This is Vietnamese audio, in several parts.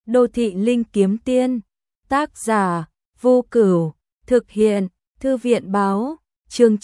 Đô thị linh kiếm tiên, tác giả, Vô Cửu, thực hiện, Thư viện báo, chương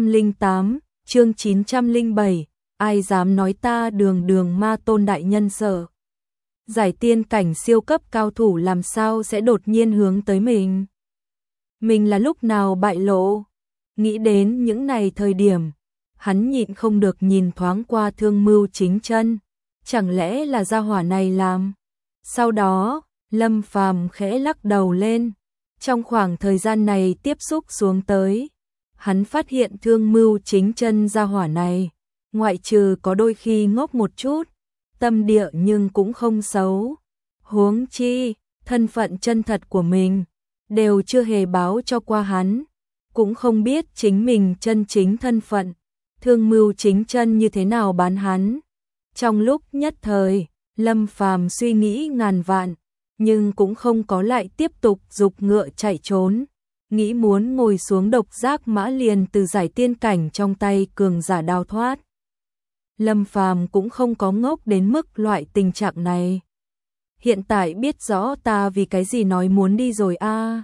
908, chương 907, ai dám nói ta đường đường ma tôn đại nhân sợ. Giải tiên cảnh siêu cấp cao thủ làm sao sẽ đột nhiên hướng tới mình? Mình là lúc nào bại lộ? Nghĩ đến những này thời điểm, hắn nhịn không được nhìn thoáng qua Thương Mưu Chính Chân, chẳng lẽ là gia hỏa này làm? Sau đó, Lâm Phàm khẽ lắc đầu lên, trong khoảng thời gian này tiếp xúc xuống tới, hắn phát hiện Thương Mưu Chính Chân gia hỏa này, ngoại trừ có đôi khi ngốc một chút, tâm địa nhưng cũng không xấu. Huống chi, thân phận chân thật của mình đều chưa hề báo cho qua hắn, cũng không biết chính mình chân chính thân phận, Thương Mưu Chính Chân như thế nào bán hắn. Trong lúc nhất thời, Lâm Phàm suy nghĩ ngàn vạn, nhưng cũng không có lại tiếp tục giục ngựa chạy trốn, nghĩ muốn ngồi xuống độc giác mã liền từ giải tiên cảnh trong tay cường giả đào thoát. Lâm Phàm cũng không có ngốc đến mức loại tình trạng này. Hiện tại biết rõ ta vì cái gì nói muốn đi rồi a.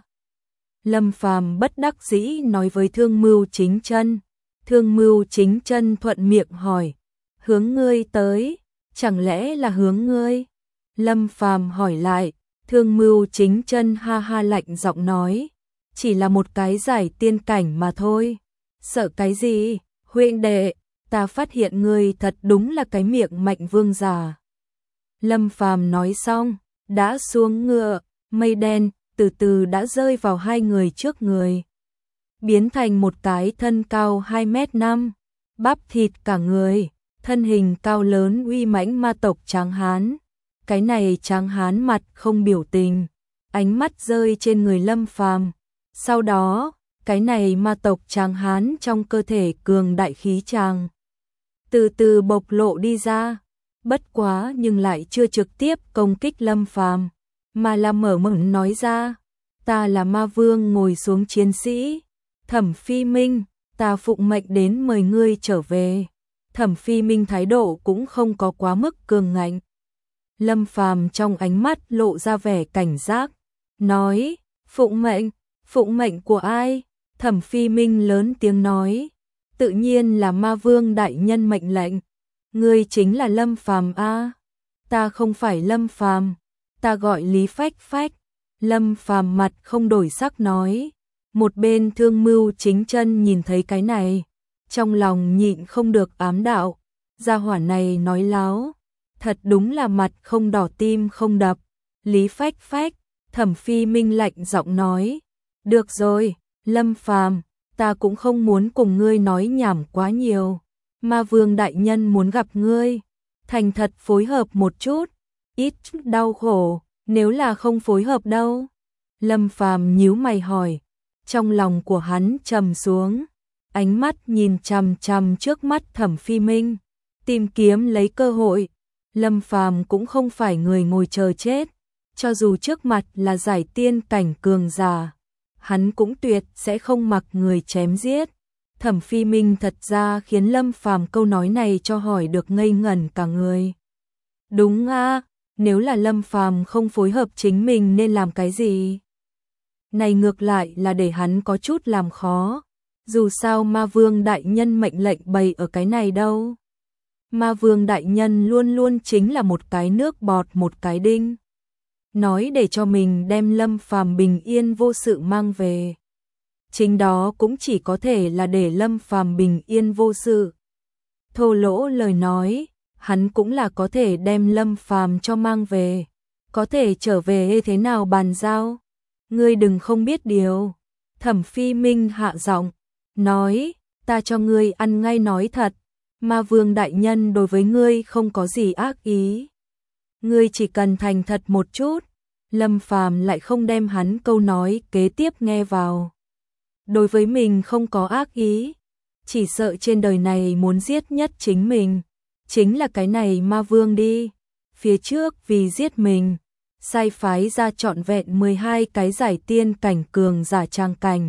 Lâm Phàm bất đắc dĩ nói với Thương Mưu Chính Chân. Thương Mưu Chính Chân thuận miệng hỏi, hướng ngươi tới, chẳng lẽ là hướng ngươi? Lâm Phàm hỏi lại, Thương Mưu Chính Chân ha ha lạnh giọng nói, chỉ là một cái giải tiên cảnh mà thôi. Sợ cái gì, huynh đệ, ta phát hiện ngươi thật đúng là cái miệng mạnh vương giả. Lâm Phàm nói xong, đã xuống ngựa, mây đen từ từ đã rơi vào hai người trước người, biến thành một cái thân cao 2m5, bắp thịt cả người, thân hình cao lớn uy mãnh ma tộc tráng hán. Cái này tráng hán mặt không biểu tình, ánh mắt rơi trên người Lâm Phàm. Sau đó, cái này ma tộc tráng hán trong cơ thể cường đại khí tràng từ từ bộc lộ đi ra, bất quá nhưng lại chưa trực tiếp công kích Lâm Phàm, mà là mở miệng nói ra, ta là ma vương ngồi xuống chiến sĩ, Thẩm Phi Minh, ta phụng mệnh đến mời ngươi trở về. Thẩm Phi Minh thái độ cũng không có quá mức cường ngạnh. Lâm Phàm trong ánh mắt lộ ra vẻ cảnh giác, nói, phụng mệnh của ai? Thẩm Phi Minh lớn tiếng nói, tự nhiên là ma vương đại nhân mệnh lệnh. Ngươi chính là Lâm Phàm a? Ta không phải Lâm Phàm, ta gọi Lý Phách Phách. Lâm Phàm mặt không đổi sắc nói. Một bên Thương Mưu Chính Chân nhìn thấy cái này, trong lòng nhịn không được ám đạo, gia hỏa này nói láo, thật đúng là mặt không đỏ tim không đập. Lý Phách Phách, Thẩm Phi Minh lạnh giọng nói, được rồi, Lâm Phàm, ta cũng không muốn cùng ngươi nói nhảm quá nhiều, ma vương đại nhân muốn gặp ngươi, thành thật phối hợp một chút, ít chút đau khổ, nếu là không phối hợp đâu? Lâm Phàm nhíu mày hỏi, trong lòng của hắn trầm xuống, ánh mắt nhìn chằm chằm trước mắt Thẩm Phi Minh, tìm kiếm lấy cơ hội. Lâm Phàm cũng không phải người ngồi chờ chết, cho dù trước mặt là giải tiên cảnh cường giả, hắn cũng tuyệt sẽ không mặc người chém giết. Thẩm Phi Minh thật ra khiến Lâm Phàm câu nói này cho hỏi được ngây ngẩn cả người. Đúng a, nếu là Lâm Phàm không phối hợp chính mình nên làm cái gì? Này ngược lại là để hắn có chút làm khó, dù sao ma vương đại nhân mệnh lệnh bày ở cái này đâu. Ma vương đại nhân luôn luôn chính là một cái nước bọt một cái đinh. Nói để cho mình đem Lâm Phàm bình yên vô sự mang về, chính đó cũng chỉ có thể là để Lâm Phàm bình yên vô sự. Thô lỗ lời nói, hắn cũng là có thể đem Lâm Phàm cho mang về, có thể trở về thế nào bàn giao. Ngươi đừng không biết điều. Thẩm Phi Minh hạ giọng, nói, ta cho ngươi ăn ngay nói thật, ma vương đại nhân đối với ngươi không có gì ác ý. Ngươi chỉ cần thành thật một chút. Lâm Phàm lại không đem hắn câu nói kế tiếp nghe vào. Đối với mình không có ác ý, chỉ sợ trên đời này muốn giết nhất chính mình, chính là cái này ma vương đi. Phía trước vì giết mình, sai phái ra trọn vẹn 12 cái giải tiên cảnh cường giả trang cảnh,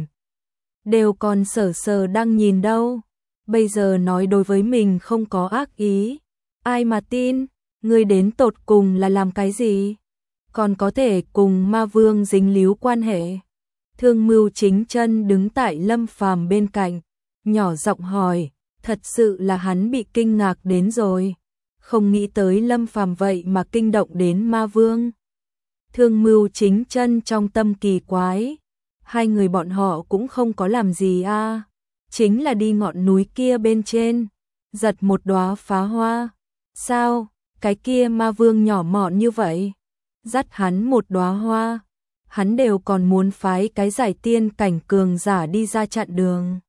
đều còn sờ đang nhìn đâu. Bây giờ nói đối với mình không có ác ý, ai mà tin? Ngươi đến tột cùng là làm cái gì? còn có thể cùng ma vương dính líu quan hệ. Thương Mưu Chính Chân đứng tại Lâm Phàm bên cạnh, nhỏ giọng hỏi, thật sự là hắn bị kinh ngạc đến rồi, không nghĩ tới Lâm Phàm vậy mà kinh động đến ma vương. Thương Mưu Chính Chân trong tâm kỳ quái, hai người bọn họ cũng không có làm gì a, chính là đi ngọn núi kia bên trên, giật một đóa phá hoa. Sao, cái kia ma vương nhỏ mọn như vậy, dắt hắn một đóa hoa, hắn đều còn muốn phái cái giải tiên cảnh cường giả đi ra chặn đường.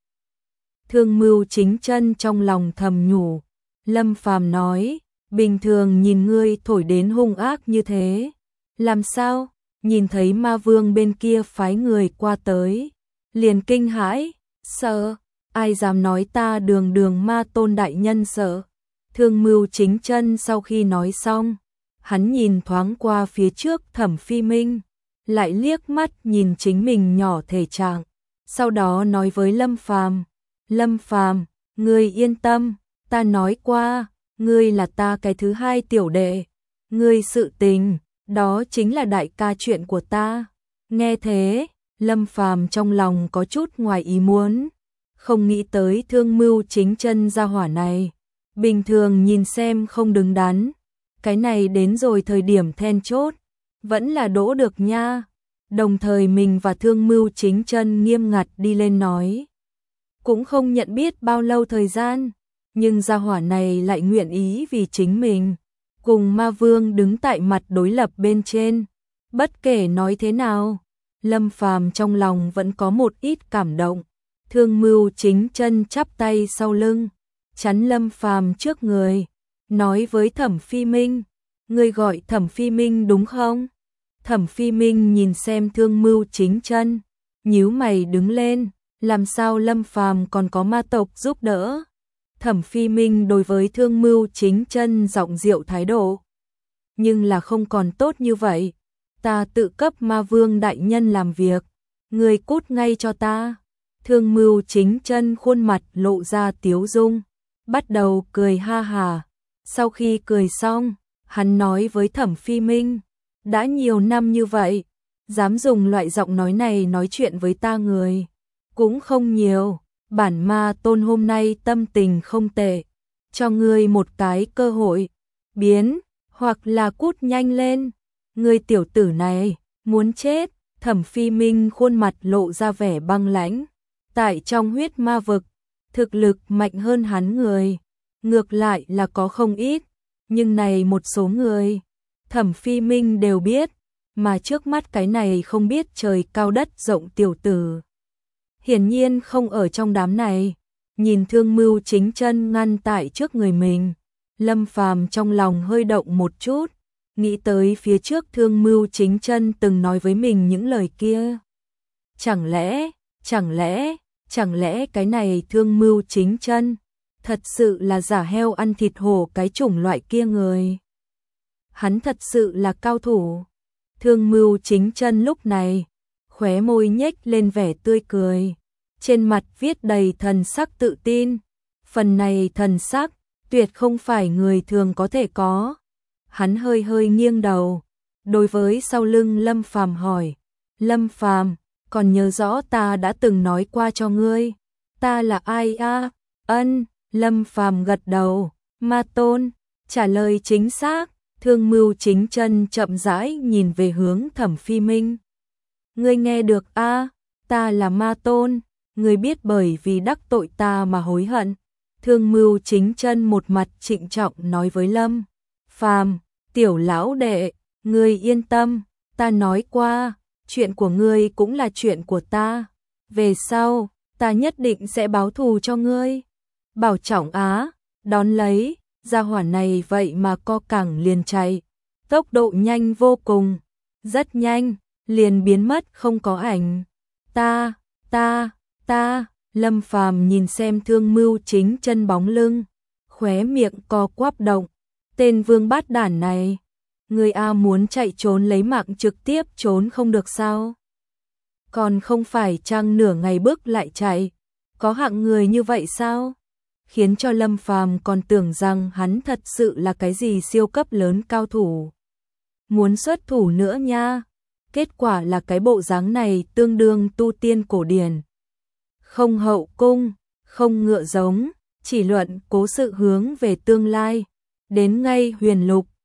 Thương Mưu Chính Chân trong lòng thầm nhủ, Lâm Phàm nói, bình thường nhìn ngươi thổi đến hung ác như thế, làm sao, nhìn thấy ma vương bên kia phái người qua tới, liền kinh hãi, sợ, ai dám nói ta đường đường ma tôn đại nhân sợ. Thương Mưu Chính Chân sau khi nói xong, hắn nhìn thoáng qua phía trước Thẩm Phi Minh, lại liếc mắt nhìn chính mình nhỏ thể trạng, sau đó nói với Lâm Phàm, Lâm Phàm, ngươi yên tâm, ta nói qua, ngươi là ta cái thứ hai tiểu đệ, ngươi sự tình, đó chính là đại ca chuyện của ta. Nghe thế, Lâm Phàm trong lòng có chút ngoài ý muốn, không nghĩ tới Thương Mưu Chính Chân gia hỏa này, bình thường nhìn xem không đứng đắn, cái này đến rồi thời điểm then chốt, vẫn là đỗ được nha. Đồng thời mình và Thương Mưu Chính Chân nghiêm ngặt đi lên nói, cũng không nhận biết bao lâu thời gian, nhưng gia hỏa này lại nguyện ý vì chính mình, cùng ma vương đứng tại mặt đối lập bên trên. Bất kể nói thế nào, Lâm Phàm trong lòng vẫn có một ít cảm động. Thương Mưu Chính Chân chắp tay sau lưng, chắn Lâm Phàm trước người, nói với Thẩm Phi Minh, ngươi gọi Thẩm Phi Minh đúng không? Thẩm Phi Minh nhìn xem Thương Mưu Chính Chân, nhíu mày đứng lên, làm sao Lâm Phàm còn có ma tộc giúp đỡ? Thẩm Phi Minh đối với Thương Mưu Chính Chân giọng dịu thái độ, nhưng là không còn tốt như vậy, ta tự cấp ma vương đại nhân làm việc, ngươi cút ngay cho ta. Thương Mưu Chính Chân khuôn mặt lộ ra tiếu dung, bắt đầu cười ha hà. Sau khi cười xong, hắn nói với Thẩm Phi Minh, đã nhiều năm như vậy, dám dùng loại giọng nói này nói chuyện với ta người cũng không nhiều, bản ma tôn hôm nay tâm tình không tệ, cho ngươi một cái cơ hội, biến, hoặc là cút nhanh lên, ngươi tiểu tử này, muốn chết. Thẩm Phi Minh khuôn mặt lộ ra vẻ băng lãnh, tại trong huyết ma vực, thực lực mạnh hơn hắn người, ngược lại là có không ít, nhưng này một số người, Thẩm Phi Minh đều biết, mà trước mắt cái này không biết trời cao đất rộng tiểu tử, hiển nhiên không ở trong đám này. Nhìn Thương Mưu Chính Chân ngăn tại trước người mình, Lâm Phàm trong lòng hơi động một chút, nghĩ tới phía trước Thương Mưu Chính Chân từng nói với mình những lời kia. Chẳng lẽ cái này Thương Mưu Chính Chân thật sự là giả heo ăn thịt hổ cái chủng loại kia người? Hắn thật sự là cao thủ. Thương Mưu Chính Chân lúc này, khóe môi nhếch lên vẻ tươi cười, trên mặt viết đầy thần sắc tự tin. Phần này thần sắc, tuyệt không phải người thường có thể có. Hắn hơi hơi nghiêng đầu, đối với sau lưng Lâm Phàm hỏi, Lâm Phàm, còn nhớ rõ ta đã từng nói qua cho ngươi, ta là ai a? Ân, Lâm Phàm gật đầu, ma tôn, trả lời chính xác. Thương Mưu Chính Chân chậm rãi nhìn về hướng Thẩm Phi Minh. Ngươi nghe được a? Ta là ma tôn, ngươi biết bởi vì đắc tội ta mà hối hận. Thương Mưu Chính Chân một mặt trịnh trọng nói với Lâm Phàm, tiểu lão đệ, ngươi yên tâm, ta nói qua, chuyện của ngươi cũng là chuyện của ta, về sau, ta nhất định sẽ báo thù cho ngươi. Bảo trọng á, đón lấy, gia hỏa này vậy mà co cẳng liền chạy, tốc độ nhanh vô cùng, rất nhanh, liền biến mất không có ảnh. Ta, Lâm Phàm nhìn xem Thương Mưu Chính Chân bóng lưng, khóe miệng co quắp động, tên vương bát đản này, người A muốn chạy trốn lấy mạng trực tiếp trốn không được sao? Còn không phải chăng nửa ngày bước lại chạy, có hạng người như vậy sao? Khiến cho Lâm Phàm còn tưởng rằng hắn thật sự là cái gì siêu cấp lớn cao thủ. muốn xuất thủ nữa nha. Kết quả là cái bộ dáng này tương đương tu tiên cổ điển. Không hậu cung, không ngựa giống, chỉ luận cố sự hướng về tương lai. Đến ngay huyền lục,